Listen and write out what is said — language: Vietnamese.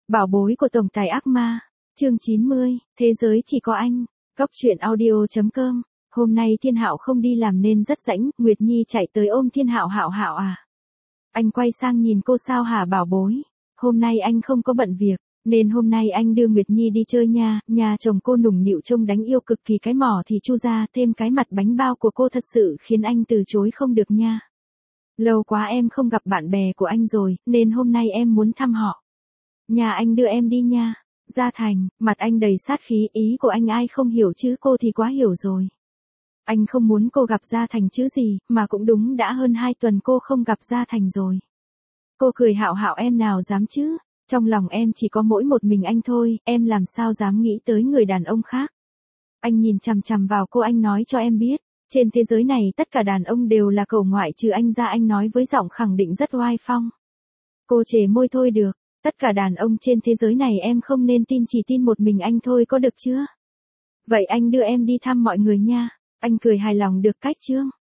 Bảo bối của tổng tài ác ma, chương 90, thế giới chỉ có anh. Góc truyện audio.com. Hôm nay Thiên Hạo không đi làm nên rất rảnh, Nguyệt Nhi chạy tới ôm Thiên Hạo. Hạo à. Anh quay sang nhìn cô, sao hả bảo bối? Hôm nay anh không có bận việc, nên hôm nay anh đưa Nguyệt Nhi đi chơi nha. Nhà chồng cô nũng nịu trông đáng yêu cực kỳ, cái mỏ thì chu ra, thêm cái mặt bánh bao của cô thật sự khiến anh từ chối không được nha. Lâu quá em không gặp bạn bè của anh rồi, nên hôm nay em muốn thăm họ. Nhà anh đưa em đi nha. Gia Thành, mặt anh đầy sát khí, ý của anh ai không hiểu chứ cô thì quá hiểu rồi. Anh không muốn cô gặp Gia Thành chứ gì, mà cũng đúng đã hơn 2 tuần cô không gặp Gia Thành rồi. Cô cười, Hạo em nào dám chứ, trong lòng em chỉ có mỗi một mình anh thôi, em làm sao dám nghĩ tới người đàn ông khác. Anh nhìn chằm chằm vào cô, anh nói cho em biết, trên thế giới này tất cả đàn ông đều là cậu ngoại trừ anh ra, anh nói với giọng khẳng định rất oai phong. Cô trề môi, thôi được, tất cả đàn ông trên thế giới này em không nên tin, chỉ tin một mình anh thôi, có được chưa? Vậy anh đưa em đi thăm mọi người nha. Anh cười hài lòng, được cách chương.